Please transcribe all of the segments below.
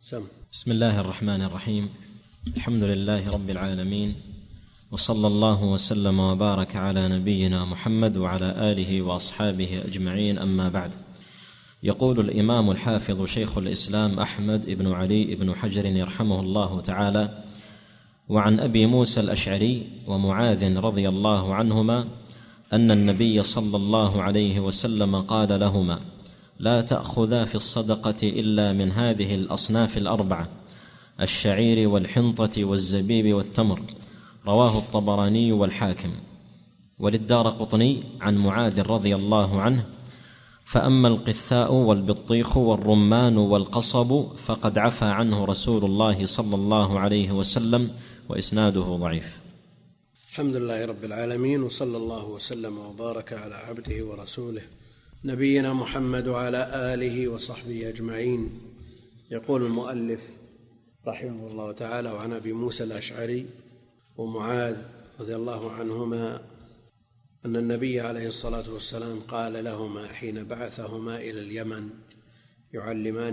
بسم الله الرحمن الرحيم. الحمد لله رب العالمين، وصلى الله وسلم وبارك على نبينا محمد وعلى آله وأصحابه أجمعين، أما بعد. يقول الإمام الحافظ شيخ الإسلام أحمد بن علي بن حجر يرحمه الله تعالى: وعن أبي موسى الأشعري ومعاذ رضي الله عنهما أن النبي صلى الله عليه وسلم قال لهما: لا تأخذا في الصدقة إلا من هذه الأصناف الأربعة: الشعير والحنطة والزبيب والتمر. رواه الطبراني والحاكم. وللدارقطني عن معاذ رضي الله عنه: فأما القثاء والبطيخ والرمان والقصب فقد عفى عنه رسول الله صلى الله عليه وسلم، وإسناده ضعيف. الحمد لله رب العالمين، وصلى الله وسلم وبارك على عبده ورسوله نبينا محمد وعلى آله وصحبه أجمعين. يقول المؤلف رحمه الله تعالى: وعن أبي موسى الأشعري ومعاذ رضي الله عنهما أن النبي عليه الصلاة والسلام قال لهما حين بعثهما إلى اليمن يعلمان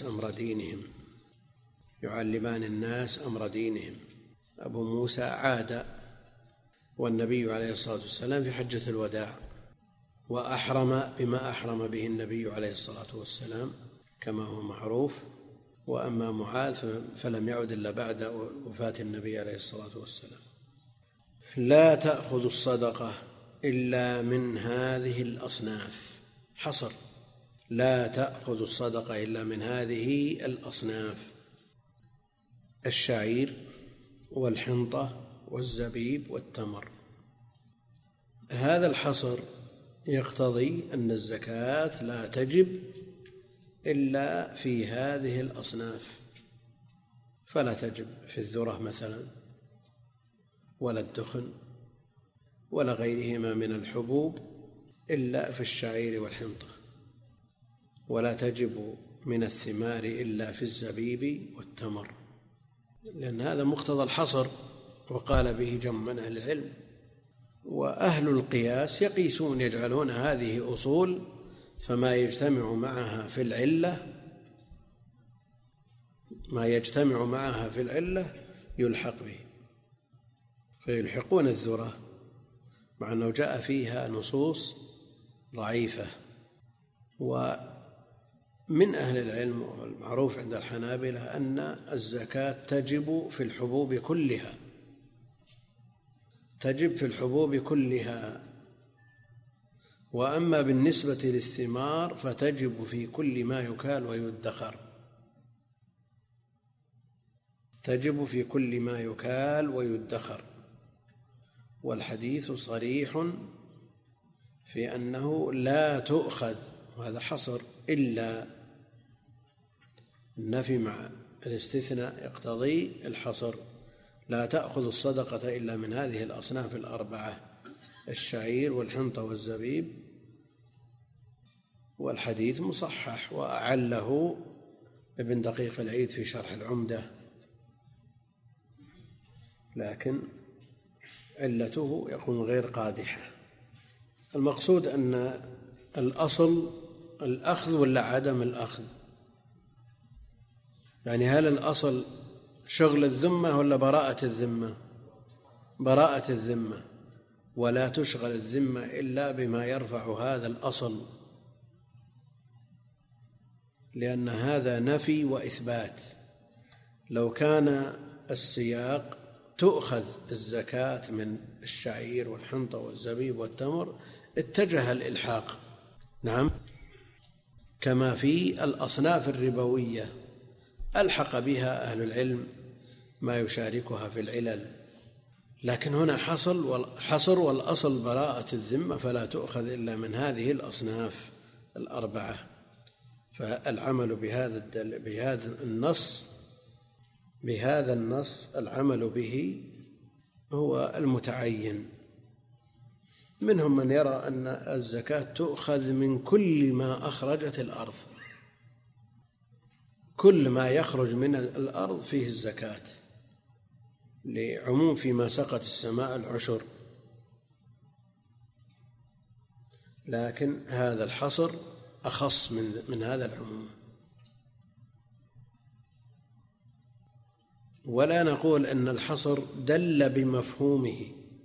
الناس أمر دينهم. أبو موسى عاد والنبي عليه الصلاة والسلام في حجة الوداع، وأحرم بما أحرم به النبي عليه الصلاة والسلام كما هو معروف. وأما معاذ فلم يعد إلا بعد وفاة النبي عليه الصلاة والسلام. لا تأخذ الصدقة إلا من هذه الأصناف. حصر: لا تأخذ الصدقة إلا من هذه الأصناف: الشعير والحنطة والزبيب والتمر. هذا الحصر يقتضي أن الزكاة لا تجب إلا في هذه الأصناف، فلا تجب في الذرة مثلا، ولا الدخن، ولا غيرهما من الحبوب إلا في الشعير والحنطة، ولا تجب من الثمار إلا في الزبيب والتمر، لأن هذا مقتضى الحصر، وقال به جمع من أهل العلم. وأهل القياس يقيسون، يجعلون هذه أصول، فما يجتمع معها في العلة يلحق به، فيلحقون الذرة مع أنه جاء فيها نصوص ضعيفة. ومن أهل العلم والمعروف عند الحنابلة أن الزكاة تجب في الحبوب كلها، وأما بالنسبة للثمار فتجب في كل ما يكال ويدخر. والحديث صريح في أنه لا تؤخذ، وهذا حصر، إلا النفي مع الاستثناء يقتضي الحصر: لا تأخذ الصدقة إلا من هذه الأصناف الأربعة: الشعير والحنطة والزبيب. والحديث مصحح، وأعله ابن دقيق العيد في شرح العمدة، لكن علته يكون غير قادحة. المقصود أن الأصل الأخذ ولا عدم الأخذ، يعني هل الأصل شغل الذمة ولا براءة الذمة؟ براءة الذمة، ولا تشغل الذمة إلا بما يرفع هذا الأصل، لأن هذا نفي وإثبات. لو كان السياق تؤخذ الزكاة من الشعير والحنطة والزبيب والتمر اتجه الإلحاق، نعم، كما في الأصناف الربوية ألحق بها أهل العلم ما يشاركها في العلل. لكن هنا حصر، والأصل براءة الذمة، فلا تؤخذ إلا من هذه الأصناف الأربعة. فالعمل بهذا النص العمل به هو المتعين. منهم من يرى أن الزكاة تؤخذ من كل ما أخرجت الأرض، كل ما يخرج من الأرض فيه الزكاة، لعموم فيما سقت السماء العشر. لكن هذا الحصر أخص من هذا العموم. ولا نقول أن الحصر دل بمفهومه.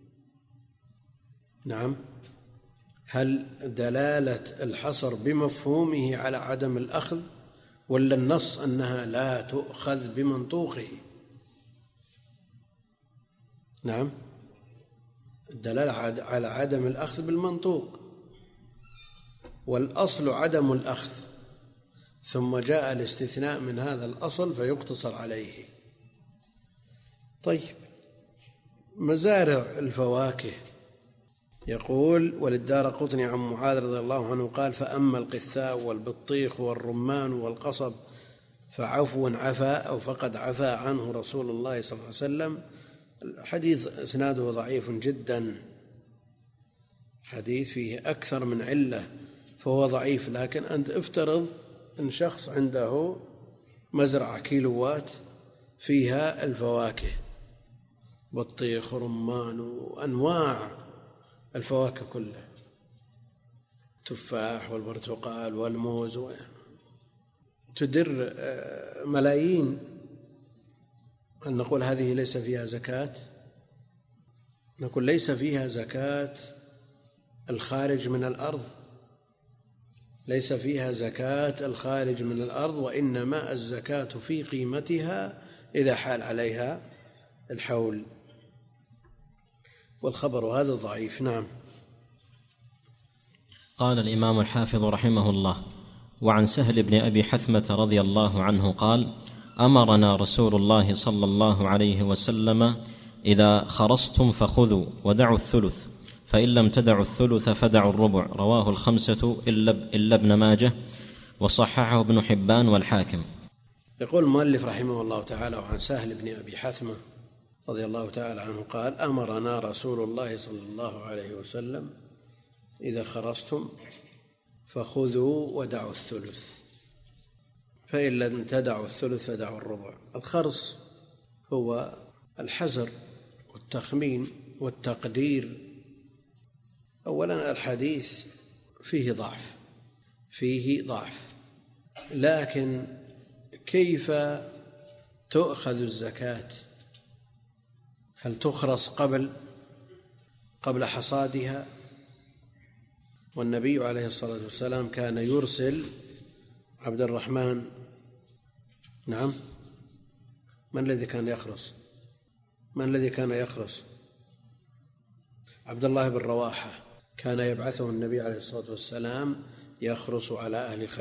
نعم، هل دلالة الحصر بمفهومه على عدم الأخذ، ولا النص أنها لا تؤخذ بمنطوقه؟ نعم، الدلالة على عدم الأخذ بالمنطوق، والأصل عدم الأخذ، ثم جاء الاستثناء من هذا الأصل فيقتصر عليه. طيب، مزارع الفواكه، يقول: وللدارقطني عن معاذ رضي الله عنه قال: فأما القثاء والبطيخ والرمان والقصب فعفو عفا أو فقد عفا عنه رسول الله صلى الله عليه وسلم. الحديث إسناده ضعيف جدا، حديث فيه أكثر من علة فهو ضعيف. لكن أنت افترض أن شخص عنده مزرعة كيلوات فيها الفواكه، بطيخ ورمان وأنواع الفواكه كلها، التفاح والبرتقال والموز، تدر ملايين. هل نقول هذه ليس فيها زكاة؟ نقول ليس فيها زكاة الخارج من الأرض، ليس فيها زكاة الخارج من الأرض، وإنما الزكاة في قيمتها إذا حال عليها الحول، والخبر هذا ضعيف. نعم. قال الإمام الحافظ رحمه الله: وعن سهل بن أبي حثمة رضي الله عنه قال: أمرنا رسول الله صلى الله عليه وسلم: إذا خرصتم فخذوا ودعوا الثلث، فإن لم تدعوا الثلث فدعوا الربع. رواه الخمسة إلا ابن ماجه، وصححه ابن حبان والحاكم. يقول المؤلف رحمه الله تعالى: وعن سهل بن أبي حثمة رضي الله تعالى عنه قال: أمرنا رسول الله صلى الله عليه وسلم: إذا خرصتم فخذوا ودعوا الثلث، فإن لم تدعوا الثلث فدعوا الربع. الخرص هو الحزر والتخمين والتقدير. أولا الحديث فيه ضعف، لكن كيف تؤخذ الزكاة؟ هل تخرص قبل حصادها؟ والنبي عليه الصلاة والسلام كان يرسل عبد الرحمن، نعم، من الذي كان يخرص؟ عبد الله بن رواحة كان يبعثه النبي عليه الصلاة والسلام يخرص على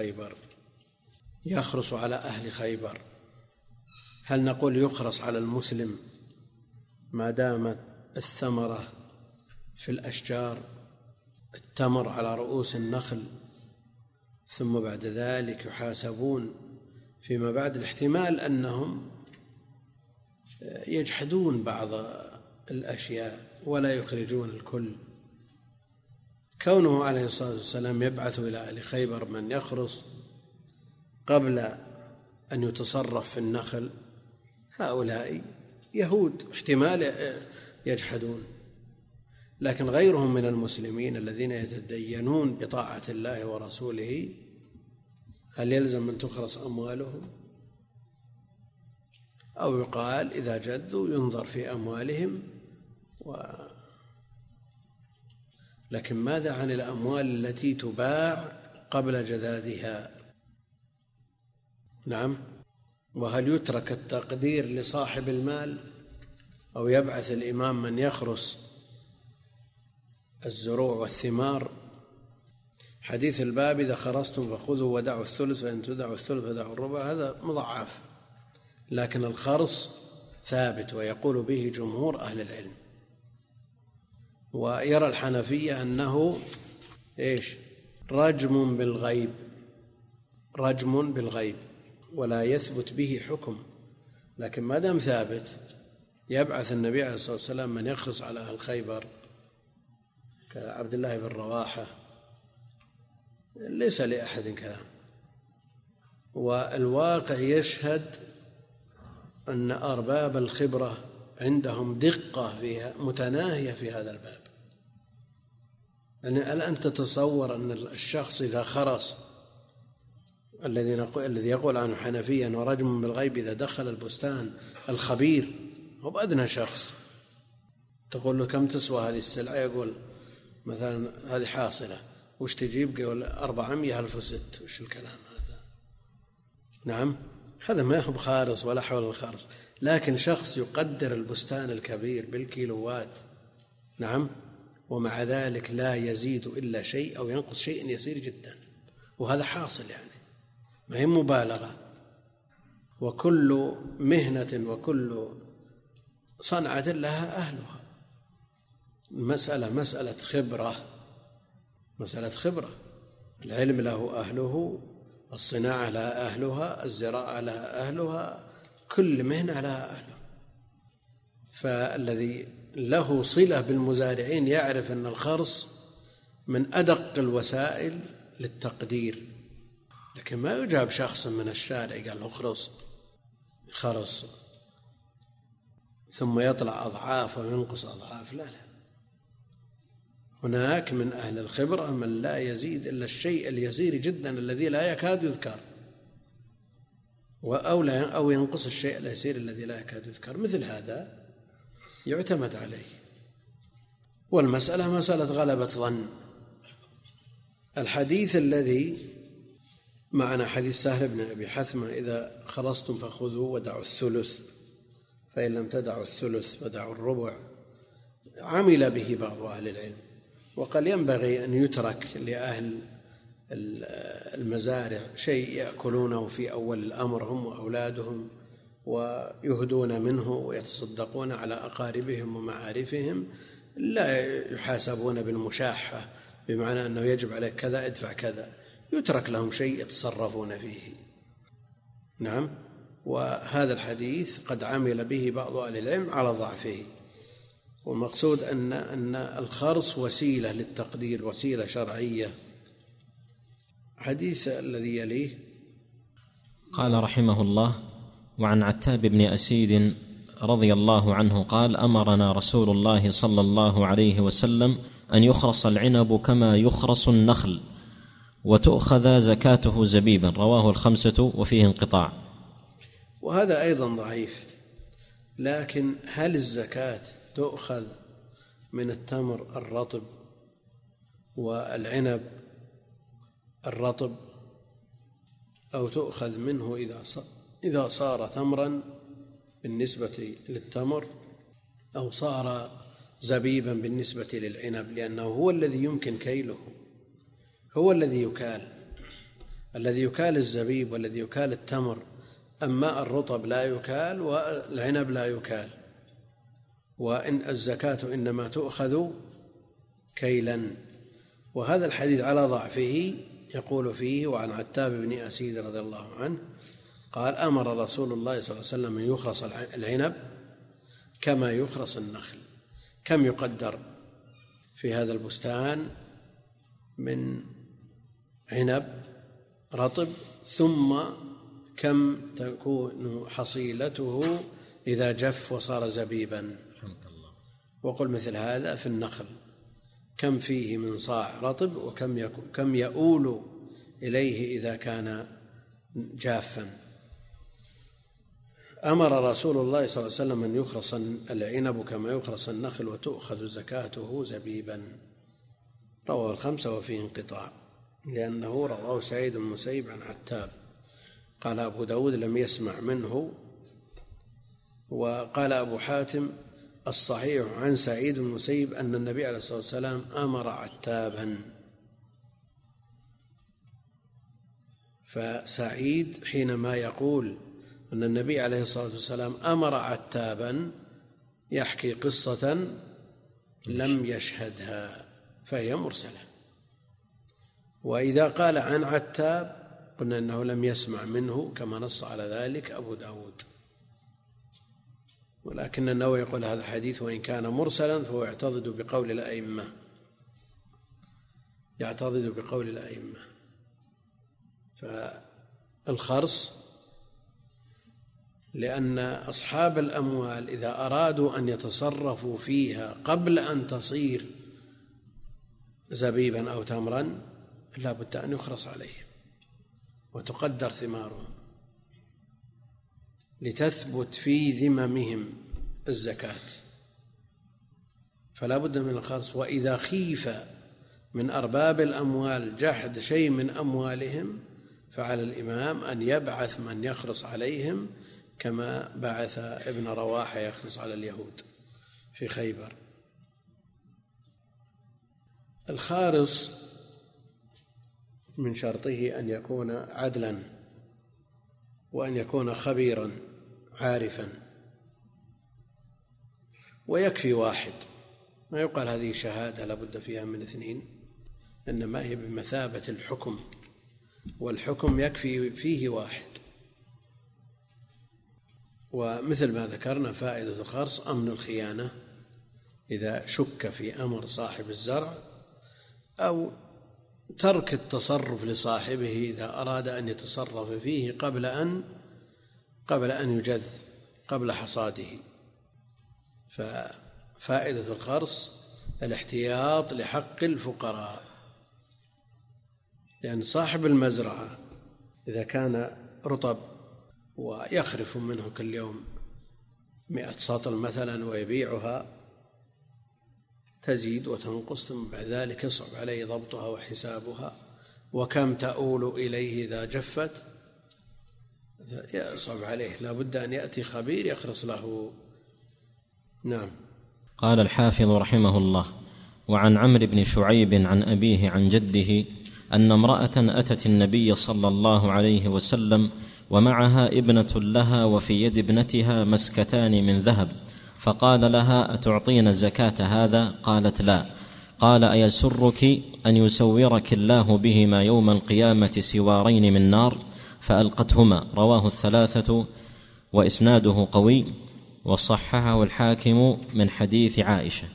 أهل خيبر. هل نقول يخرص على المسلم ما دامت الثمرة في الأشجار، التمر على رؤوس النخل، ثم بعد ذلك يحاسبون فيما بعد؟ الاحتمال أنهم يجحدون بعض الأشياء ولا يخرجون الكل. كونه عليه الصلاة والسلام يبعث إلى أهل خيبر من يخرص قبل أن يتصرف في النخل، هؤلاء يهود، احتمال يجحدون. لكن غيرهم من المسلمين الذين يتدينون بطاعة الله ورسوله، هل يلزم أن تخرص أموالهم؟ أو يقال إذا جدوا ينظر في أموالهم لكن ماذا عن الأموال التي تباع قبل جذاذها؟ نعم. وهل يترك التقدير لصاحب المال، أو يبعث الإمام من يخرص الزروع والثمار؟ حديث الباب: إذا خرصتم فخذوا ودعوا الثلث، فإن تدعوا الثلث فدعوا الربع، هذا مضعف، لكن الخرص ثابت ويقول به جمهور أهل العلم. ويرى الحنفية أنه رجم بالغيب ولا يثبت به حكم، لكن ما دام ثابت يبعث النبي عليه الصلاة والسلام من يخرص على أهل خيبر كعبد الله بن رواحة، ليس لأحد كلام. والواقع يشهد أن أرباب الخبرة عندهم دقة فيها متناهية في هذا الباب. يعني ألا أنت تتصور أن الشخص إذا خرص الذي يقول عنه حنفيا ورجم بالغيب إذا دخل البستان الخبير هو بأدنى شخص، تقول له كم تسوى هذه السلعة؟ يقول مثلا هذه حاصلة، وش تجيب؟ يقول 400 ألف وست. وش الكلام هذا؟ نعم، هذا ما هو بخارص ولا حول الخارص. لكن شخص يقدر البستان الكبير بالكيلوات، نعم، ومع ذلك لا يزيد إلا شيء أو ينقص شيء يسير جدا، وهذا حاصل يعني، ما هي مبالغة. وكل مهنة وكل صنعة لها أهلها. مسألة خبرة. العلم له أهله، الصناعة لها أهلها، الزراعة لها أهلها، كل مهنة لها أهلها. فالذي له صلة بالمزارعين يعرف أن الخرص من أدق الوسائل للتقدير، لكن ما يجاب شخص من الشارع قال له خرص ثم يطلع أضعاف وينقص أضعاف. لا، هناك من أهل الخبرة من لا يزيد إلا الشيء اليسير جدا الذي لا يكاد يذكر، أو ينقص الشيء اليسير الذي لا يكاد يذكر. مثل هذا يعتمد عليه. والمسألة مسألة غلبة ظن. الحديث الذي معنا حديث سهل بن أبي حثمة: إذا خلصتم فخذوا ودعوا الثلث، فإن لم تدعوا الثلث فدعوا الربع، عمل به بعض أهل العلم، وقال ينبغي أن يترك لأهل المزارع شيء يأكلونه في أول الأمر هم وأولادهم، ويهدون منه ويتصدقون على أقاربهم ومعارفهم، لا يحاسبون بالمشاحة بمعنى أنه يجب عليك كذا ادفع كذا، يترك لهم شيء يتصرفون فيه. نعم. وهذا الحديث قد عمل به بعض أهل العلم على ضعفه، والمقصود أن الخرص وسيلة للتقدير، وسيلة شرعية. حديث الذي يليه قال رحمه الله: وعن عتاب بن أسيد رضي الله عنه قال: أمرنا رسول الله صلى الله عليه وسلم أن يخرص العنب كما يخرص النخل وتؤخذ زكاته زبيبا. رواه الخمسة وفيه انقطاع. وهذا أيضا ضعيف. لكن هل الزكاة تؤخذ من التمر الرطب والعنب الرطب، أو تؤخذ منه إذا صار تمرا بالنسبة للتمر، أو صار زبيبا بالنسبة للعنب؟ لأنه هو الذي يمكن كيله، هو الذي يكال الزبيب والذي يكال التمر، أما الرطب لا يكال والعنب لا يكال. وإن الزكاة إنما تؤخذ كيلا. وهذا الحديث على ضعفه. يقول فيه: وعن عتاب بن أسيد رضي الله عنه قال: أمر رسول الله صلى الله عليه وسلم أن يخرص العنب كما يخرص النخل. كم يقدر في هذا البستان من عنب رطب، ثم كم تكون حصيلته إذا جف وصار زبيبا. وقل مثل هذا في النخل: كم فيه من صاع رطب، وكم يؤول إليه إذا كان جافا. أمر رسول الله صلى الله عليه وسلم أن يخرص العنب كما يخرص النخل وتؤخذ زكاته زبيبا. رواه الخمسة وفيه انقطاع، لأنه رواه سعيد بن المسيب عن عتاب. قال أبو داود: لم يسمع منه. وقال أبو حاتم: الصحيح عن سعيد بن المسيب أن النبي عليه الصلاة والسلام أمر عتابا. فسعيد حينما يقول أن النبي عليه الصلاة والسلام أمر عتابا يحكي قصة لم يشهدها، فهي مرسلة. وإذا قال عن عتاب قلنا أنه لم يسمع منه، كما نص على ذلك أبو داود. ولكن النووي يقول هذا الحديث وإن كان مرسلا فهو يعتضد بقول الأئمة. فالخرص لأن أصحاب الأموال إذا أرادوا أن يتصرفوا فيها قبل أن تصير زبيبا أو تمرا لا بد أن يخرص عليهم، وتقدر ثمارهم لتثبت في ذممهم الزكاة، فلا بد من الخرص. وإذا خيف من أرباب الأموال جحد شيء من أموالهم فعلى الإمام أن يبعث من يخرص عليهم كما بعث ابن رواحة يخرص على اليهود في خيبر. الخارص من شرطه أن يكون عدلا وأن يكون خبيرا عارفا، ويكفي واحد، ما يقال هذه شهادة لابد فيها من اثنين، إنما هي بمثابة الحكم، والحكم يكفي فيه واحد. ومثل ما ذكرنا فائدة الخرص أمن الخيانة إذا شك في أمر صاحب الزرع، أو ترك التصرف لصاحبه إذا أراد أن يتصرف فيه قبل أن يجذ، قبل حصاده. ففائدة الخرص الاحتياط لحق الفقراء، لأن صاحب المزرعة إذا كان رطب ويخرف منه كل يوم 100 سطل مثلا ويبيعها تزيد وتنقص، ثم بعد ذلك يصعب عليه ضبطها وحسابها، وكم تؤول إليه إذا جفت يصعب عليه، لا بد أن يأتي خبير يخرص له. نعم. قال الحافظ رحمه الله: وعن عمرو بن شعيب عن أبيه عن جده أن امرأة أتت النبي صلى الله عليه وسلم ومعها ابنة لها وفي يد ابنتها مسكتان من ذهب، فقال لها: أتعطين زكاة هذا؟ قالت: لا. قال: أيسرك أن يسورك الله بهما يوم القيامة سوارين من نار؟ فألقتهما. رواه الثلاثة وإسناده قوي، وصححه الحاكم من حديث عائشة.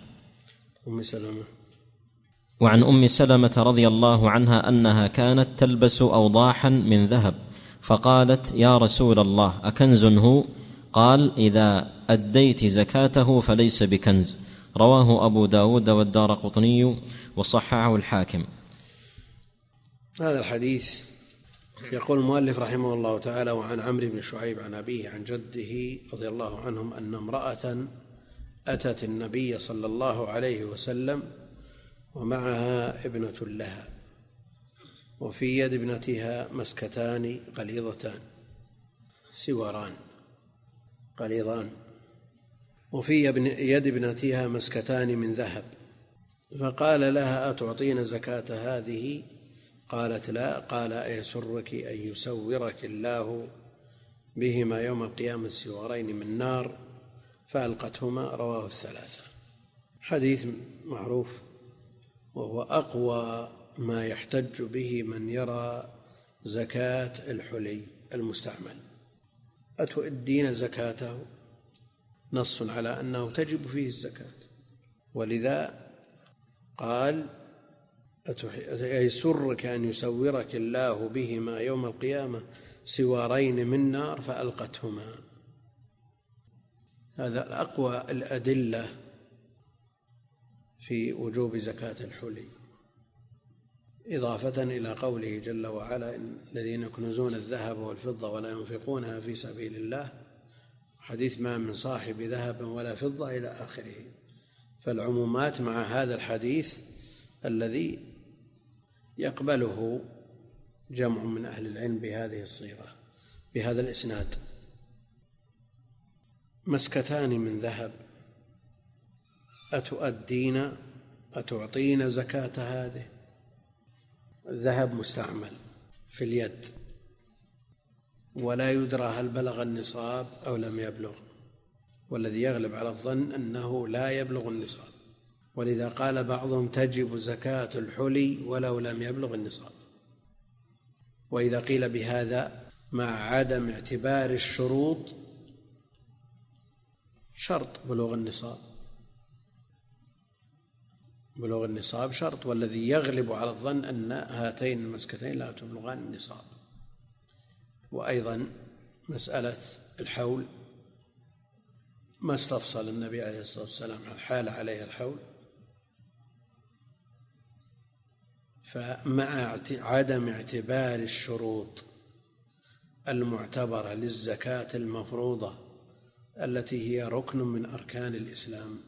وعن أم سلمة رضي الله عنها أنها كانت تلبس أوضاحا من ذهب، فقالت: يا رسول الله، أكنز هو؟ قال: إذا أديت زكاته فليس بكنز. رواه أبو داود والدارقطني وصححه الحاكم. هذا الحديث يقول المؤلف رحمه الله تعالى: وعن عمرو بن شعيب عن أبيه عن جده رضي الله عنهم أن امرأة أتت النبي صلى الله عليه وسلم ومعها ابنة لها وفي يد ابنتها مسكتان قليظتان سواران قليظان، وفي يد ابنتها مسكتان من ذهب، فقال لها: أتعطين زكاة هذه؟ قالت: لا. قال: أيسرك أن يسورك الله بهما يوم القيامة سوارين من نار؟ فألقتهما. رواه الثلاثة. حديث معروف، وهو أقوى ما يحتج به من يرى زكاة الحلي المستعمل. أتؤدين زكاته؟ نص على أنه تجب فيه الزكاة، ولذا قال: أيسرك أن يسورك الله بهما يوم القيامة سوارين من نار؟ فألقتهما. هذا أقوى الأدلة في وجوب زكاة الحلي، إضافة إلى قوله جل وعلا: الذين يكنزون الذهب والفضة ولا ينفقونها في سبيل الله، حديث ما من صاحب ذهب ولا فضة إلى آخره. فالعمومات مع هذا الحديث الذي يقبله جمع من أهل العلم بهذه الصيغة بهذا الإسناد. مسكتان من ذهب، أتعطين زكاة هذه؟ الذهب مستعمل في اليد، ولا يدرى هل بلغ النصاب أو لم يبلغ، والذي يغلب على الظن أنه لا يبلغ النصاب، ولذا قال بعضهم: تجب زكاة الحلي ولو لم يبلغ النصاب. وإذا قيل بهذا مع عدم اعتبار الشروط، شرط بلوغ النصاب، بلوغ النصاب شرط، والذي يغلب على الظن أن هاتين المسكتين لا تبلغان النصاب. وأيضا مسألة الحول ما استفصل النبي عليه الصلاة والسلام عن حال عليها الحول، فمع عدم اعتبار الشروط المعتبرة للزكاة المفروضة التي هي ركن من أركان الإسلام،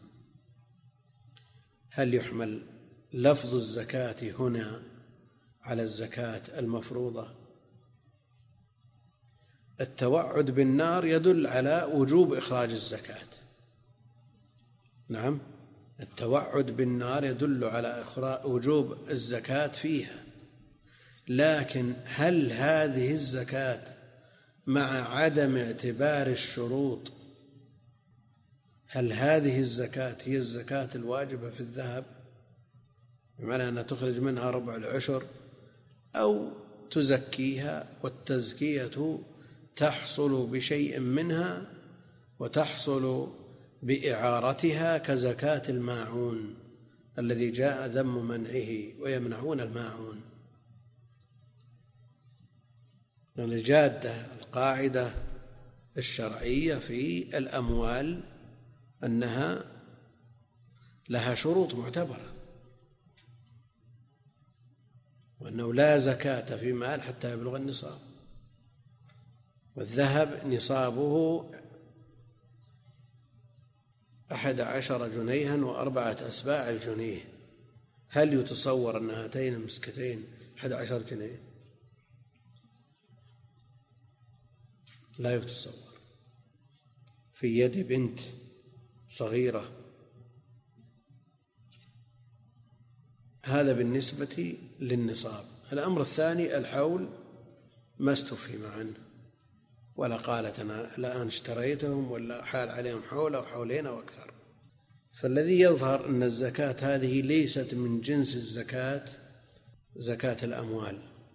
هل يحمل لفظ الزكاة هنا على الزكاة المفروضة؟ التوعد بالنار يدل على وجوب إخراج الزكاة. نعم، التوعد بالنار يدل على وجوب الزكاة فيها، لكن هل هذه الزكاة مع عدم اعتبار الشروط، هل هذه الزكاة هي الزكاة الواجبة في الذهب بمعنى أنها تخرج منها ربع العشر، أو تزكيها والتزكية تحصل بشيء منها وتحصل بإعارتها كزكاة الماعون الذي جاء ذم منعه ويمنعون الماعون. الجادة القاعدة الشرعية في الأموال أنها لها شروط معتبرة، وأنه لا زكاة في مال حتى يبلغ النصاب، والذهب نصابه 11 جنيها و4 أسباع الجنيه، هل يتصور أن هاتين المسكتين 11 جنيه؟ لا يتصور. في يد بنت صغيرة. هذا بالنسبة للنصاب. الأمر الثاني الحول ما استفهم عنه ولا قالت أنا الآن اشتريتهم ولا حال عليهم حول أو حولين أو أكثر. فالذي يظهر أن الزكاة هذه ليست من جنس الزكاة زكاة الأموال.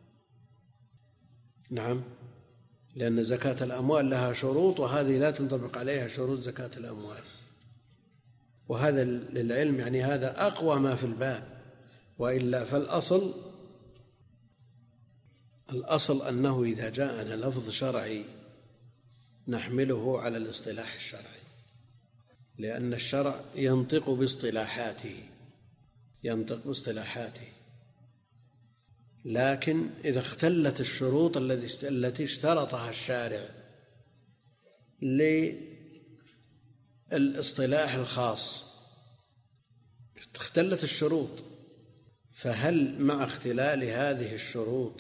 نعم، لأن زكاة الأموال لها شروط وهذه لا تنطبق عليها شروط زكاة الأموال، وهذا للعلم يعني هذا أقوى ما في الباب، وإلا فالأصل أنه إذا جاءنا لفظ شرعي نحمله على الاصطلاح الشرعي، لأن الشرع ينطق باصطلاحاته، لكن إذا اختلت الشروط التي اشترطها الشارع للاصطلاح الخاص، اختلت الشروط، فهل مع اختلال هذه الشروط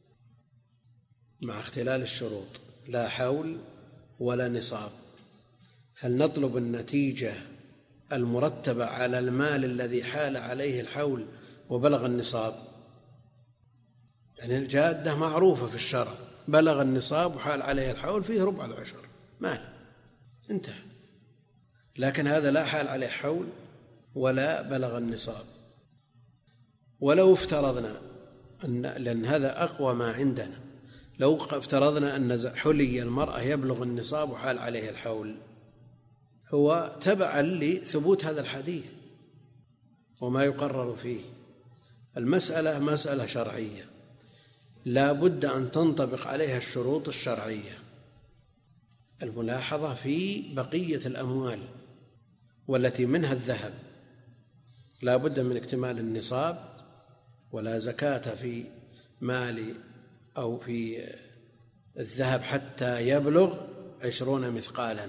لا حول ولا نصاب، هل نطلب النتيجة المرتبة على المال الذي حال عليه الحول وبلغ النصاب؟ يعني الجادة معروفة في الشرع، بلغ النصاب وحال عليه الحول فيه ربع العشر مال انتهى، لكن هذا لا حال عليه حول ولا بلغ النصاب. ولو افترضنا لأن هذا أقوى ما عندنا، لو افترضنا أن حلي المرأة يبلغ النصاب وحال عليه الحول، هو تبعا لثبوت هذا الحديث وما يقرر فيه. المسألة مسألة شرعية لا بد أن تنطبق عليها الشروط الشرعية. الملاحظة في بقية الأموال والتي منها الذهب لا بد من اكتمال النصاب، ولا زكاة في مال أو في الذهب حتى يبلغ 20 مثقالا،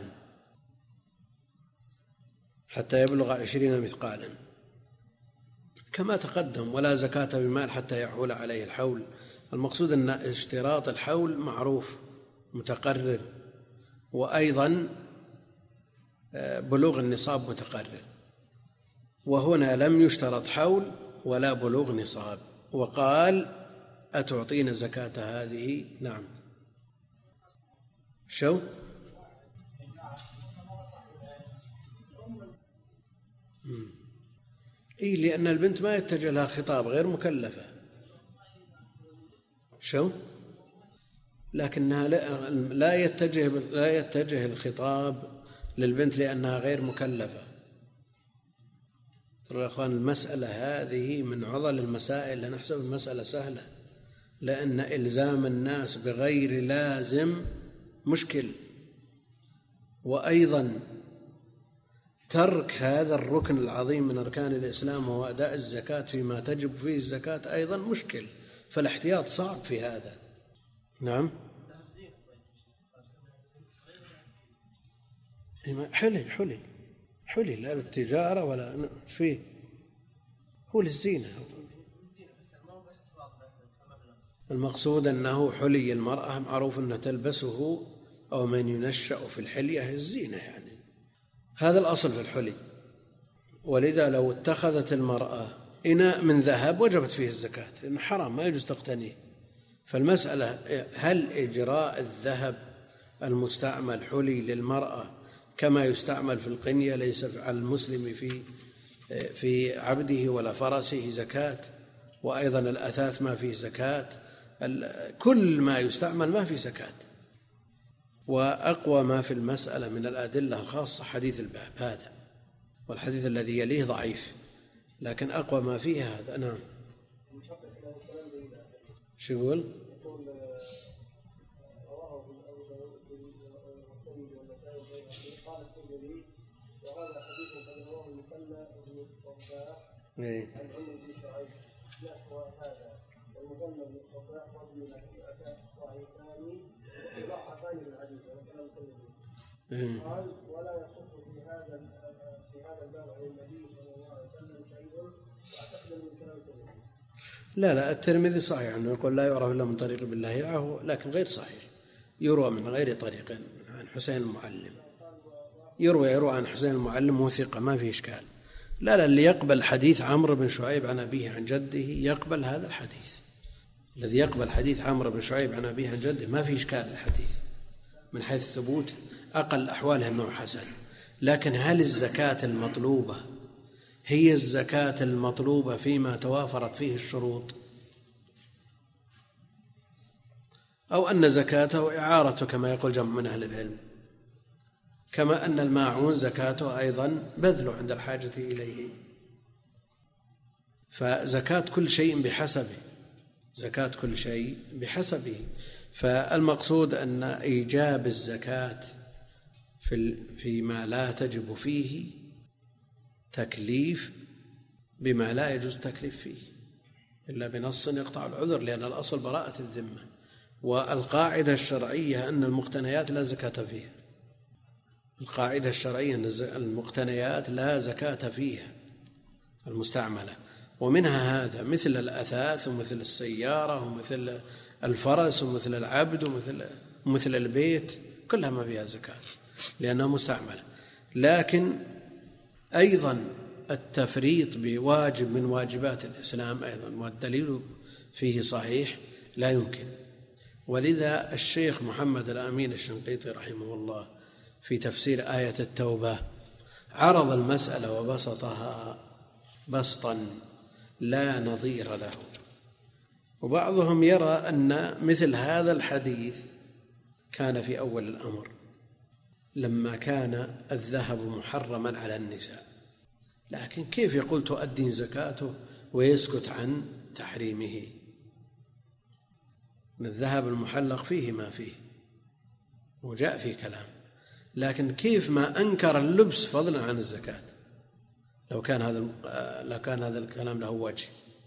كما تقدم، ولا زكاة بمال حتى يحول عليه الحول. المقصود أن اشتراط الحول معروف متقرر، وأيضا بلوغ النصاب متقرر، وهنا لم يشترط حول ولا بلوغ نصاب، وقال أتعطينا زكاة هذه؟ نعم. شو؟ لأن البنت ما يتجه لها خطاب، غير مكلفة. شو؟ لكنها لا يتجه الخطاب للبنت لأنها غير مكلفة. ترى يا أخوان المسألة هذه من عضل المسائل، لا نحسب المسألة سهلة، لأن إلزام الناس بغير لازم مشكل، وأيضا ترك هذا الركن العظيم من أركان الإسلام وهو أداء الزكاة فيما تجب فيه الزكاة أيضا مشكل، فالاحتياط صعب في هذا. نعم. حلي لا للتجارة ولا فيه، هو للزينة. المقصود أنه حلي المرأة معروف أنها تلبسه، أو من ينشأ في الحلية الزينة يعني، هذا الأصل في الحلي. ولذا لو اتخذت المرأة إناء من ذهب وجبت فيه الزكاة، لأنه حرام ما يجوز تقتنيه. فالمسألة هل إجراء الذهب المستعمل حلي للمرأة كما يستعمل في القنية ليس على المسلم في عبده ولا فرسه زكاة، وأيضا الأثاث ما فيه زكاة، كل ما يستعمل ما فيه زكاة. وأقوى ما في المسألة من الأدلة الخاصة حديث الباب هذا، والحديث الذي يليه ضعيف، لكن أقوى ما فيه هذا. نعم. شو يقول؟ وهذا حديث قد رواه المثنى بن الصباح عن عمرو بن شعيب نحو هذا، والمثنى بن الصباح وابن لهيعة ضعفان بالحديث وكلام مسلم. قال ولا يصح في هذا الباب عن النبي صلى الله عليه وسلم شيء واعتقد من كلام الترمذي. لا الترمذي صحيح انه يقول لا يعرف الا من طريق ابن لهيعة، لكن غير صحيح، يروى من غير طريق عن حسين المعلم، يروى عن حسين المعلم وثقة ما فيه إشكال. لا اللي يقبل حديث عمرو بن شعيب عن أبيه عن جده يقبل هذا الحديث، الذي يقبل حديث عمرو بن شعيب عن أبيه عن جده ما فيه إشكال الحديث من حيث الثبوت، أقل أحواله أنه حسن. لكن هل الزكاة المطلوبة هي الزكاة المطلوبة فيما توافرت فيه الشروط، أو أن زكاته إعارة كما يقول جمع من أهل العلم، كما أن الماعون زكاته أيضا بذل عند الحاجة إليه. فزكاة كل شيء بحسبه، زكاة كل شيء بحسبه. فالمقصود أن إيجاب الزكاة فيما لا تجب فيه تكليف بما لا يجوز التكليف فيه إلا بنص يقطع العذر، لأن الأصل براءة الذمة، والقاعدة الشرعية أن المقتنيات لا زكاة فيها. القاعدة الشرعية أن المقتنيات لا زكاة فيها المستعملة، ومنها هذا مثل الأثاث ومثل السيارة ومثل الفرس ومثل العبد ومثل البيت، كلها ما فيها زكاة لأنها مستعملة. لكن أيضا التفريط بواجب من واجبات الإسلام أيضا، والدليل فيه صحيح لا يمكن. ولذا الشيخ محمد الأمين الشنقيطي رحمه الله في تفسير آية التوبة عرض المسألة وبسطها بسطا لا نظير له. وبعضهم يرى أن مثل هذا الحديث كان في أول الأمر لما كان الذهب محرما على النساء، لكن كيف يقول تؤدي زكاته ويسكت عن تحريمه؟ الذهب المحلق فيه ما فيه وجاء فيه كلام، لكن كيف ما أنكر اللبس فضلا عن الزكاة لو كان هذا الكلام له وجه.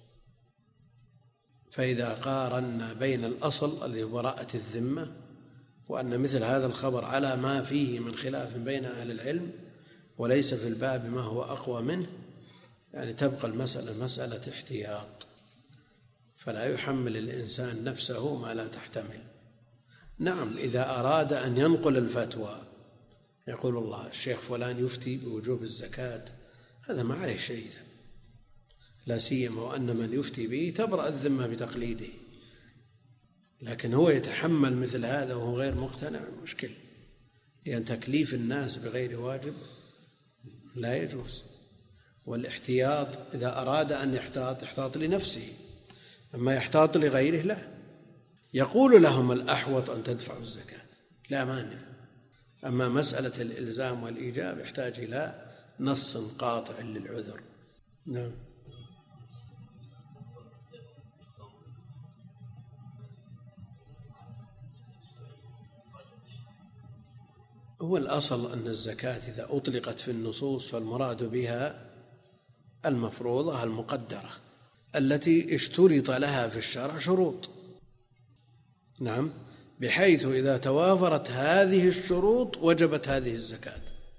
فإذا قارنا بين الأصل الذي هو براءة الذمة وأن مثل هذا الخبر على ما فيه من خلاف بين أهل العلم وليس في الباب ما هو أقوى منه، يعني تبقى المسألة مسألة احتياط، فلا يحمل الإنسان نفسه ما لا تحتمل. نعم إذا أراد أن ينقل الفتوى يقول الله الشيخ فلان يفتي بوجوب الزكاة، هذا ما عليه شيء، لا سيما وأن من يفتي به تبرأ الذمة بتقليده، لكن هو يتحمل مثل هذا وهو غير مقتنع مشكل، لأن تكليف الناس بغير واجب لا يجوز. والاحتياط إذا أراد أن يحتاط لنفسه، أما يحتاط لغيره لا. يقول لهم الأحوط أن تدفعوا الزكاة لا مانع، أما مسألة الإلزام والإيجاب يحتاج إلى نص قاطع للعذر. نعم. هو الأصل أن الزكاة إذا أطلقت في النصوص فالمراد بها المفروضة المقدرة التي اشترط لها في الشرع شروط. نعم، بحيث إذا توافرت هذه الشروط وجبت هذه الزكاة،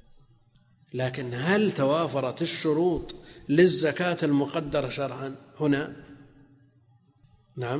لكن هل توافرت الشروط للزكاة المقدرة شرعا هنا؟ نعم.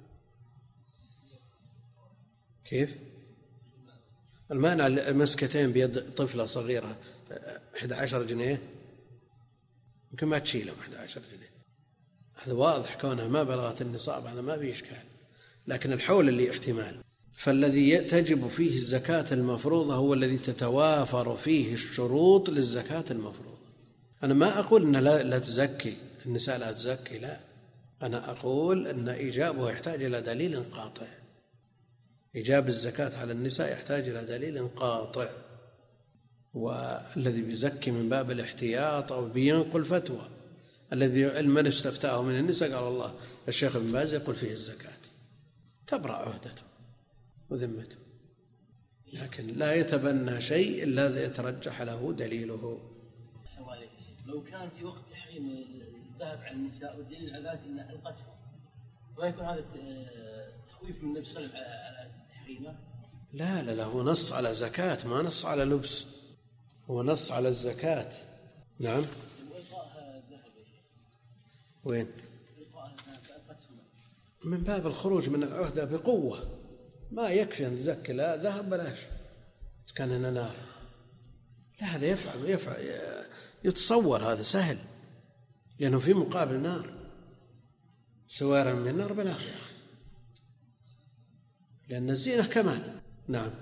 كيف؟ المانع مسكتين بيد طفلة صغيرة 11 جنيه يمكن ما تشيلهم 11 جنيه، هذا واضح كونها ما بلغت النصاب، هذا ما فيه إشكال، لكن الحول اللي احتمال. فالذي تجب فيه الزكاة المفروضة هو الذي تتوافر فيه الشروط للزكاة المفروضة. أنا ما أقول أن لا تزكي النساء، لا تزكي، لا، أنا أقول أن إيجابه يحتاج إلى دليل قاطع. إيجاب الزكاة على النساء يحتاج إلى دليل قاطع، والذي بيزكي من باب الاحتياط أو بينقل فتوى، الذي من استفتاه من النساء قال الله الشيخ ابن باز يقول فيه الزكاة، تبرأ عهدته وذمته، لكن لا يتبنى شيء إلا يترجح له دليله. لو كان في وقت تحريم الذهب على النساء والدليل على ذلك أن القتل، ما يكون هذا تخويف من النبي صلى الله عليه وسلم على تحريمه؟ لا، هو نص على زكاة، ما نص على لبس، هو نص على الزكاة. نعم. وين؟ من باب الخروج من العهدة بقوة، ما يكفي أن تزكي لا ذهب بلاش كان هنا نار، لا، هذا يفعل يتصور، هذا سهل لأنه في مقابل نار، سوارا من النار بلاغ يا أخي، لأن الزينة كمال. نعم.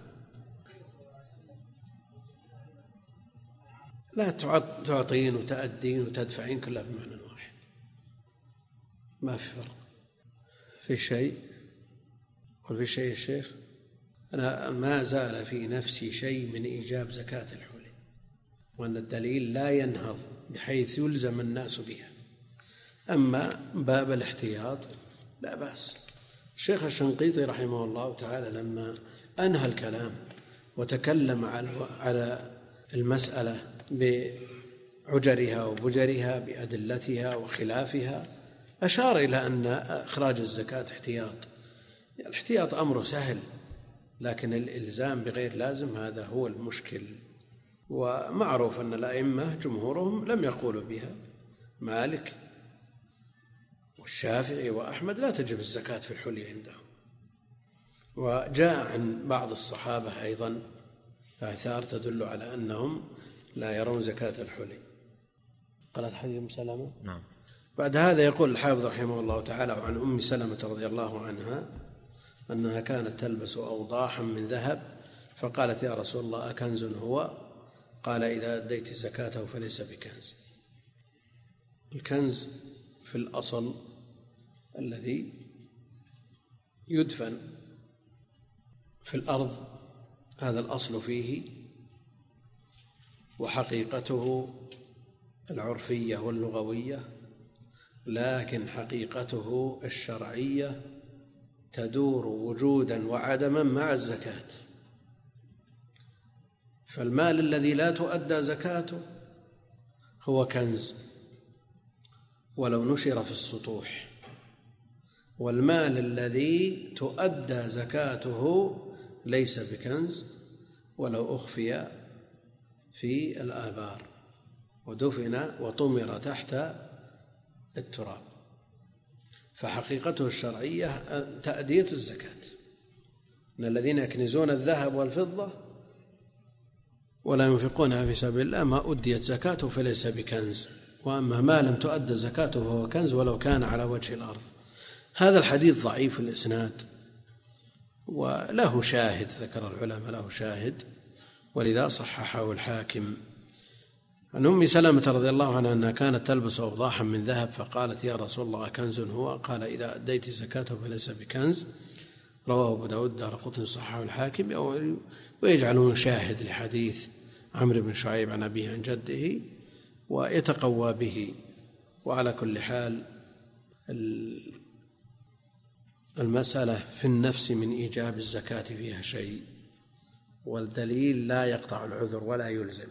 لا تعطين وتأدين وتدفعين كلها بمعنى واحد، ما في فرق. في شيء قل في شيء الشيخ، أنا ما زال في نفسي شيء من إيجاب زكاة الحلي، وأن الدليل لا ينهض بحيث يلزم الناس بها، أما باب الاحتياط لا بأس. الشيخ الشنقيطي رحمه الله تعالى لما أنهى الكلام وتكلم على المسألة بعجرها وبجرها بأدلتها وخلافها، أشار إلى أن إخراج الزكاة احتياط. الاحتياط أمره سهل، لكن الإلزام بغير لازم هذا هو المشكل. ومعروف أن الأئمة جمهورهم لم يقولوا بها، مالك والشافعي وأحمد لا تجب الزكاة في الحلي عندهم، وجاء عن بعض الصحابة أيضا آثار تدل على أنهم لا يرون زكاة الحلي. قالت حديث سلمة. نعم. بعد هذا يقول الحافظ رحمه الله تعالى عن أم سلمة رضي الله عنها أنها كانت تلبس أوضاحا من ذهب، فقالت يا رسول الله أكنز هو؟ قال إذا أديت زكاته فليس بكنز. الكنز في الأصل الذي يدفن في الأرض، هذا الأصل فيه، وحقيقته العرفية واللغوية، لكن حقيقته الشرعية تدور وجودا وعدما مع الزكاة. فالمال الذي لا تؤدى زكاته هو كنز ولو نشر في السطوح، والمال الذي تؤدى زكاته ليس بكنز ولو أخفي في الآبار ودفن وطمر تحت التراب، فحقيقته الشرعية تأدية الزكاة. إن الذين يكنزون الذهب والفضة ولا ينفقونها في سبيل الله ما أديت زكاته فليس بكنز، وأما ما لم تؤد زكاته فهو كنز ولو كان على وجه الأرض. هذا الحديث ضعيف الإسناد وله شاهد، ذكر العلماء له شاهد، ولذا صححه الحاكم. عن أم سلمة رضي الله عنها أنها كانت تلبس أوضاحا من ذهب، فقالت يا رسول الله كنز هو؟ قال إذا أديت زكاته فليس بكنز. رواه أبو داود دارقطني صححه الحاكم، ويجعلون شاهد لحديث عمرو بن شعيب عن أبيه عن جده ويتقوى به. وعلى كل حال المسألة في النفس من إيجاب الزكاة فيها شيء، والدليل لا يقطع العذر ولا يلزم،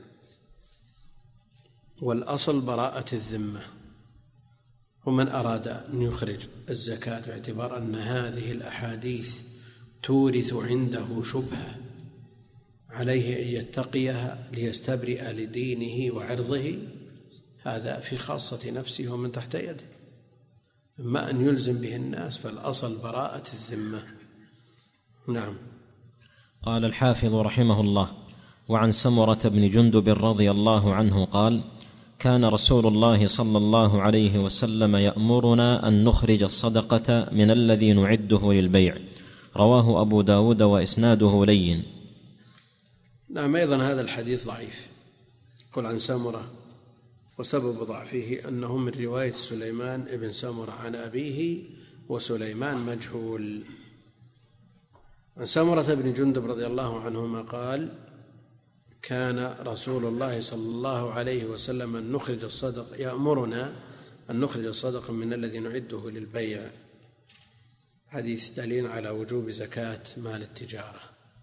والأصل براءة الذمة. ومن أراد أن يخرج الزكاة باعتبار أن هذه الأحاديث تورث عنده شبهة عليه أن يتقيها ليستبرئ لدينه وعرضه، هذا في خاصة نفسه ومن تحت يده. أما أن يلزم به الناس فالأصل براءة الذمة. نعم. قال الحافظ رحمه الله: وعن سمرة بن جندب رضي الله عنه قال: كان رسول الله صلى الله عليه وسلم يأمرنا أن نخرج الصدقة من الذي نعده للبيع. رواه أبو داود وإسناده لين. نعم. أيضا هذا الحديث ضعيف. قل عن سمرة، وسبب ضعفه أنه من رواية سليمان بن سمرة عن أبيه، وسليمان مجهول. عن سمرة بن جندب رضي الله عنهما قال: كان رسول الله صلى الله عليه وسلم أن نخرج الصدقة، يأمرنا أن نخرج الصدقة من الذي نعده للبيع. حديث دليل على وجوب زكاة مال التجارة،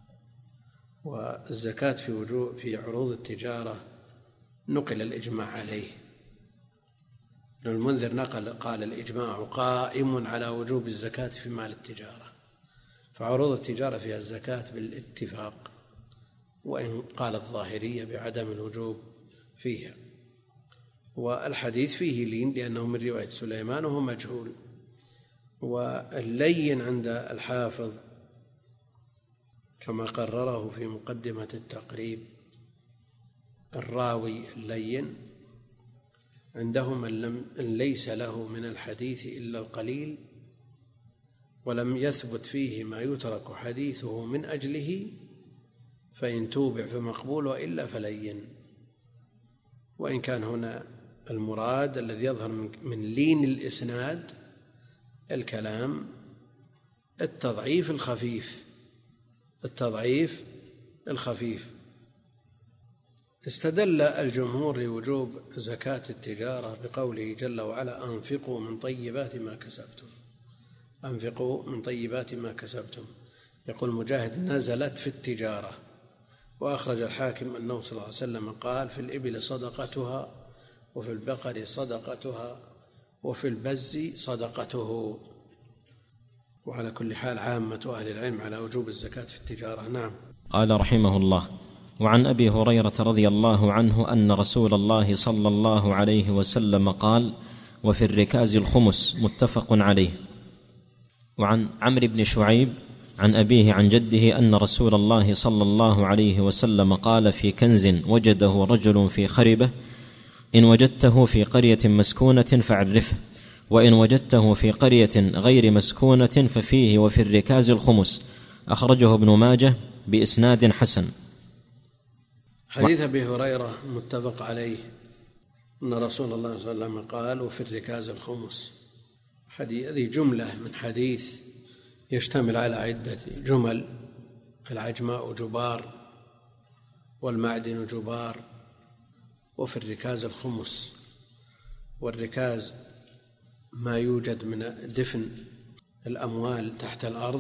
والزكاة في عروض التجارة نقل الإجماع عليه. ابن المنذر قال: الإجماع قائم على وجوب الزكاة في مال التجارة، فعروض التجارة فيها الزكاة بالاتفاق، وإن قال الظاهرية بعدم الوجوب فيها. والحديث فيه لين لأنه من رواية سليمان وهو مجهول. واللين عند الحافظ كما قرره في مقدمة التقريب، الراوي اللين عندهم أن ليس له من الحديث إلا القليل، ولم يثبت فيه ما يترك حديثه من أجله، فإن توبع فمقبول وإلا فلين. وإن كان هنا المراد الذي يظهر من لين الإسناد الكلام التضعيف الخفيف. استدل الجمهور لوجوب زكاة التجارة بقوله جل وعلا: أنفقوا من طيبات ما كسبتم. يقول مجاهد: نزلت في التجارة. وأخرج الحاكم أنه صلى الله عليه وسلم قال: في الإبل صدقتها، وفي البقر صدقتها، وفي البز صدقته. وعلى كل حال عامة أهل العلم على وجوب الزكاة في التجارة. نعم. قال رحمه الله: وعن أبي هريرة رضي الله عنه أن رسول الله صلى الله عليه وسلم قال: وفي الركاز الخمس. متفق عليه. وعن عمرو بن شعيب عن أبيه عن جده أن رسول الله صلى الله عليه وسلم قال في كنز وجده رجل في خربة: إن وجدته في قرية مسكونة فعرفه، وإن وجدته في قرية غير مسكونة ففيه وفي الركاز الخمس. أخرجه ابن ماجه بإسناد حسن. حديث أبي هريرة متفق عليه أن رسول الله صلى الله عليه وسلم قال: وفي الركاز الخمس. هذه جملة من حديث يشتمل على عدة جمل: العجماء جبار، والمعدن جبار، وفي الركاز الخمس. والركاز ما يوجد من دفن الأموال تحت الأرض،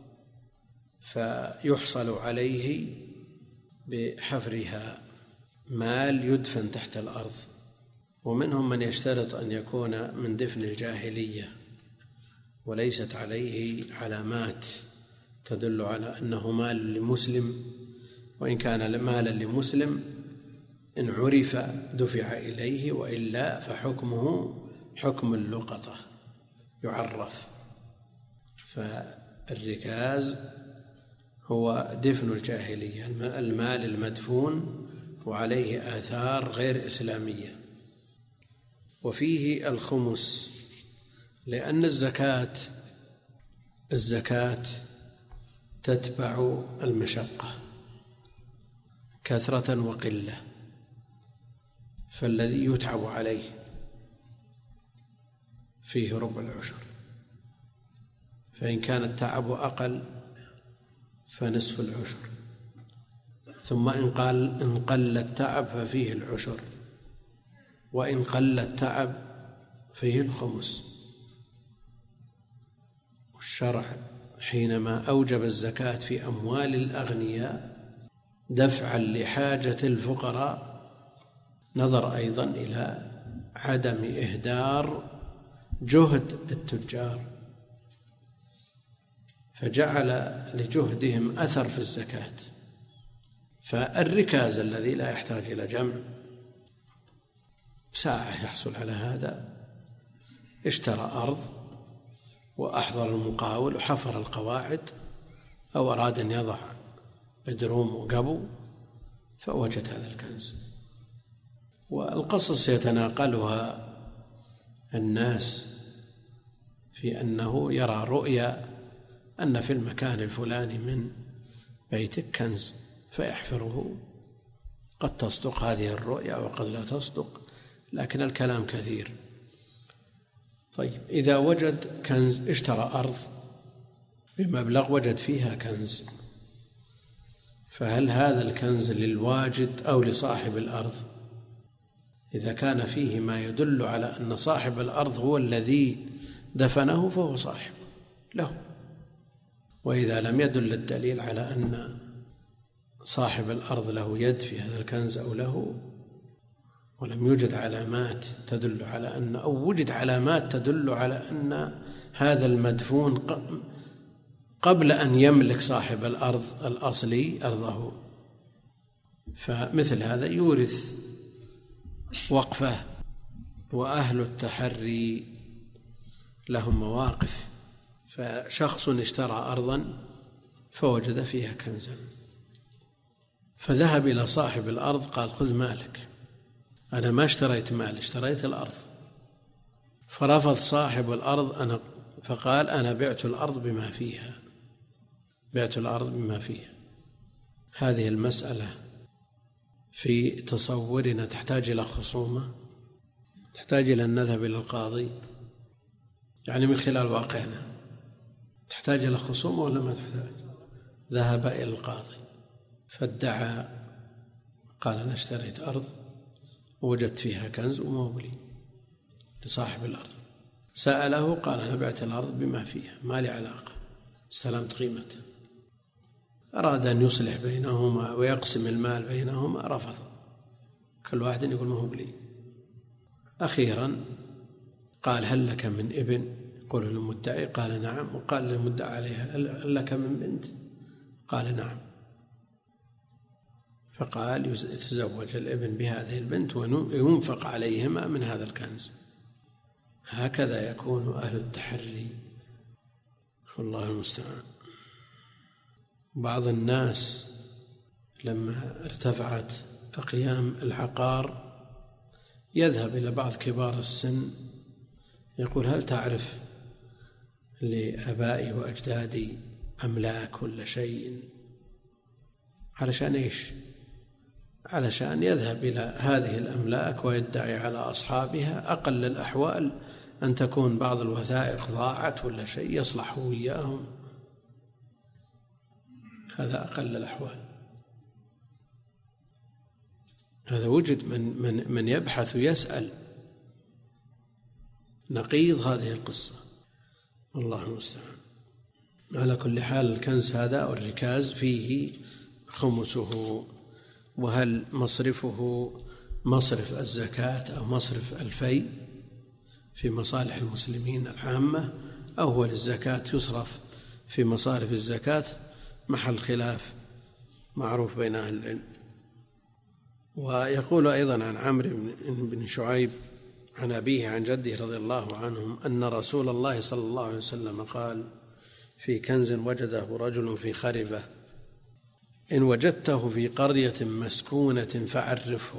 فيحصل عليه بحفرها مال يدفن تحت الأرض. ومنهم من يشترط أن يكون من دفن الجاهلية وليست عليه علامات تدل على أنه مال لمسلم، وإن كان مالا لمسلم إن عرف دفع إليه، وإلا فحكمه حكم اللقطة يعرف. فالركاز هو دفن الجاهلية، المال المدفون وعليه آثار غير إسلامية. وفيه الخمس لأن الزكاة تتبع المشقة كثرة وقلة، فالذي يتعب عليه فيه ربع العشر، فإن كان التعب أقل فنصف العشر، ثم إن قل التعب ففيه العشر، وإن قل التعب فيه الخمس. والشرع حينما أوجب الزكاة في أموال الأغنياء دفعا لحاجة الفقراء نظر أيضا إلى عدم إهدار جهد التجار، فجعل لجهدهم أثر في الزكاة، فالركاز الذي لا يحتاج إلى جمع ساعة يحصل على هذا، اشترى أرض وأحضر المقاول وحفر القواعد أو أراد أن يضع بدروم وقبو فوجد هذا الكنز. والقصص يتناقلها الناس في أنه يرى رؤيا أن في المكان الفلاني من بيتك كنز فيحفره. قد تصدق هذه الرؤيا وقد لا تصدق، لكن الكلام كثير. طيب، إذا وجد كنز، اشترى أرض بمبلغ وجد فيها كنز، فهل هذا الكنز للواجد أو لصاحب الأرض؟ إذا كان فيه ما يدل على أن صاحب الأرض هو الذي دفنه فهو صاحب له، وإذا لم يدل الدليل على أن صاحب الأرض له يد في هذا الكنز أو له، ولم يوجد علامات تدل على أن، أو وجد علامات تدل على أن هذا المدفون قبل أن يملك صاحب الأرض الأصلي أرضه، فمثل هذا يورث وقفه. وأهل التحري لهم مواقف. فشخص اشترى أرضا فوجد فيها كنزا، فذهب إلى صاحب الأرض قال: خذ مالك، أنا ما اشتريت مال، اشتريت الأرض. فرفض صاحب الأرض، فقال: أنا بعت الأرض بما فيها، بعت الأرض بما فيها. هذه المسألة في تصورنا تحتاج إلى خصومة، تحتاج إلى النذهب إلى القاضي، يعني من خلال واقعنا تحتاج إلى خصومة ولا ما تحتاج؟ ذهب إلى القاضي فادعى، قال: أنا اشتريت أرض ووجدت فيها كنز ومولي لصاحب الأرض. سأله قال: أنا بعت الأرض بما فيها، ما لي علاقة، استلمت قيمته. أراد أن يصلح بينهما ويقسم المال بينهما، رفض، كل واحد يقول ما هو لي. أخيرا قال: هل لك من ابن؟ يقول للمدعي، قال: نعم. وقال للمدعى عليها: هل لك من بنت؟ قال: نعم. فقال: يتزوج الابن بهذه البنت وينفق عليهما من هذا الكنز. هكذا يكون أهل التحري، والله المستعان. بعض الناس لما ارتفعت أقيام العقار يذهب إلى بعض كبار السن يقول: هل تعرف لآبائي وأجدادي أملاك ولا شيء؟ علشان إيش؟ علشان يذهب إلى هذه الأملاك ويدعي على أصحابها. أقل الأحوال أن تكون بعض الوثائق ضاعت ولا شيء يصلحوا وياهم، هذا أقل الأحوال. هذا وجد من يبحث ويسأل نقيض هذه القصة، الله المستعان. على كل حال، الكنز هذا أو الركاز فيه خمسه، وهل مصرفه مصرف الزكاة أو مصرف الفيء في مصالح المسلمين العامة، أو هو للزكاة يصرف في مصارف الزكاة، محل خلاف معروف بين أهل العلم. ويقول أيضا عن عمرو بن شعيب عن أبيه عن جده رضي الله عنهم أن رسول الله صلى الله عليه وسلم قال: في كنز وجده رجل في خربة، إن وجدته في قرية مسكونة فعرفه.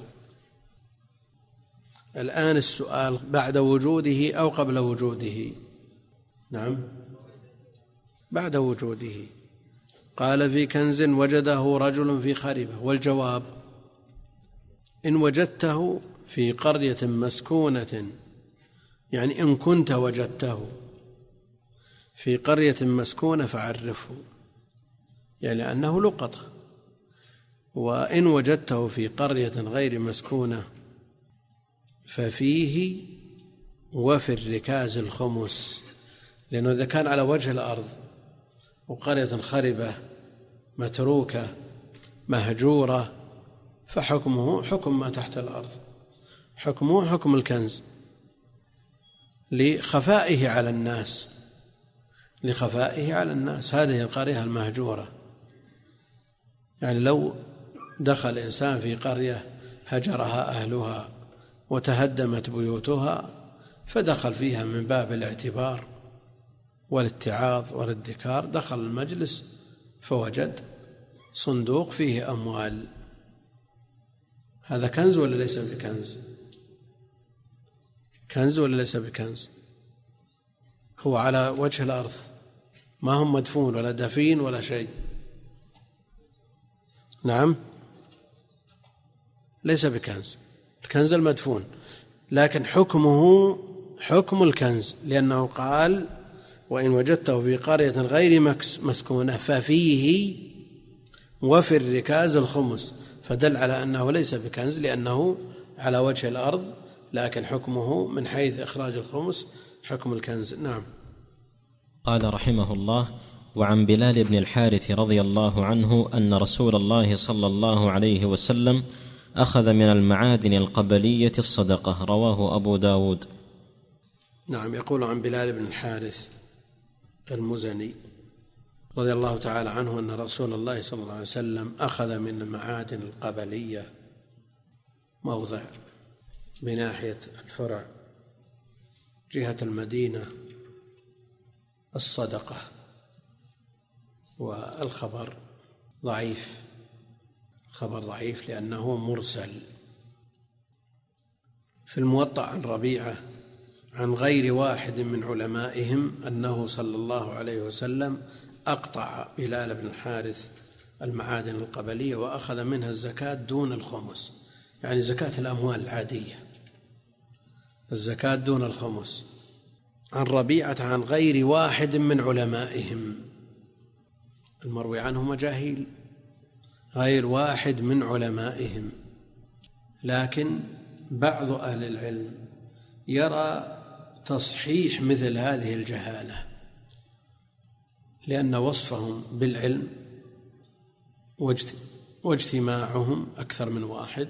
الآن السؤال: بعد وجوده أو قبل وجوده؟ نعم، بعد وجوده. قال: في كنز وجده رجل في خربة. والجواب: إن وجدته في قرية مسكونة، يعني إن كنت وجدته في قرية مسكونة فعرفه، يعني أنه لقطة. وإن وجدته في قرية غير مسكونة ففيه وفي الركاز الخمس، لأنه إذا كان على وجه الأرض وقرية خربة متروكة مهجورة فحكمه حكم ما تحت الأرض، حكمه حكم الكنز لخفائه على الناس، لخفائه على الناس. هذه القرية المهجورة، يعني لو دخل إنسان في قرية هجرها أهلها وتهدمت بيوتها، فدخل فيها من باب الاعتبار والاتعاظ والادكار، دخل المجلس فوجد صندوق فيه أموال. هذا كنز ولا ليس بكنز؟ كنز ولا ليس بكنز؟ هو على وجه الأرض، ما هم مدفون ولا دفين ولا شيء. نعم، ليس بكنز، الكنز المدفون، لكن حكمه حكم الكنز، لأنه قال وإن وجدته في قرية غير مسكونة ففيه وفي الركاز الخمس، فدل على أنه ليس بكنز لأنه على وجه الأرض، لكن حكمه من حيث إخراج الخمس حكم الكنز. نعم. قال رحمه الله: وعن بلال بن الحارث رضي الله عنه أن رسول الله صلى الله عليه وسلم أخذ من المعادن القبلية الصدقة. رواه أبو داود. نعم. يقول عن بلال بن الحارث المزني رضي الله تعالى عنه أن رسول الله صلى الله عليه وسلم أخذ من المعادن القبلية موضع بناحية الفرع جهة المدينة الصدقة. والخبر ضعيف، خبر ضعيف لأنه مرسل. في الموطأ عن ربيعة عن غير واحد من علمائهم أنه صلى الله عليه وسلم أقطع بلال بن الحارث المعادن القبلية وأخذ منها الزكاة دون الخمس، يعني زكاة الأموال العادية، الزكاة دون الخمس. عن ربيعة عن غير واحد من علمائهم، المروي عنه مجاهيل، غير واحد من علمائهم. لكن بعض أهل العلم يرى تصحيح مثل هذه الجهالة، لأن وصفهم بالعلم واجتماعهم أكثر من واحد،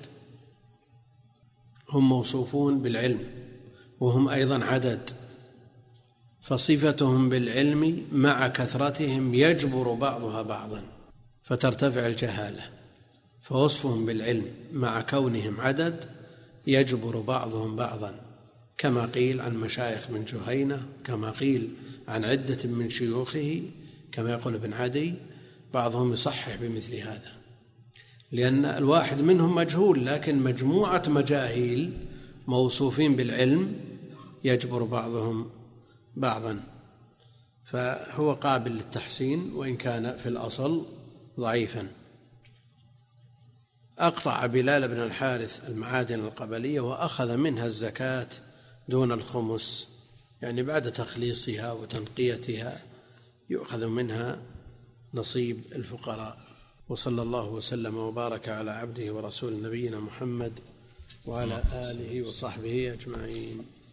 هم موصوفون بالعلم وهم أيضا عدد، فصفتهم بالعلم مع كثرتهم يجبر بعضها بعضا فترتفع الجهالة، فوصفهم بالعلم مع كونهم عدد يجبر بعضهم بعضا، كما قيل عن مشايخ من جهينة، كما قيل عن عدة من شيوخه، كما يقول ابن عدي. بعضهم يصحح بمثل هذا، لأن الواحد منهم مجهول، لكن مجموعة مجاهيل موصوفين بالعلم يجبر بعضهم بعضا، فهو قابل للتحسين وإن كان في الأصل ضعيفا. أقطع بلال بن الحارث المعادن القبلية وأخذ منها الزكاة دون الخمس، يعني بعد تخليصها وتنقيتها يؤخذ منها نصيب الفقراء. وصلى الله وسلم وبارك على عبده ورسول نبينا محمد وعلى آله وصحبه أجمعين.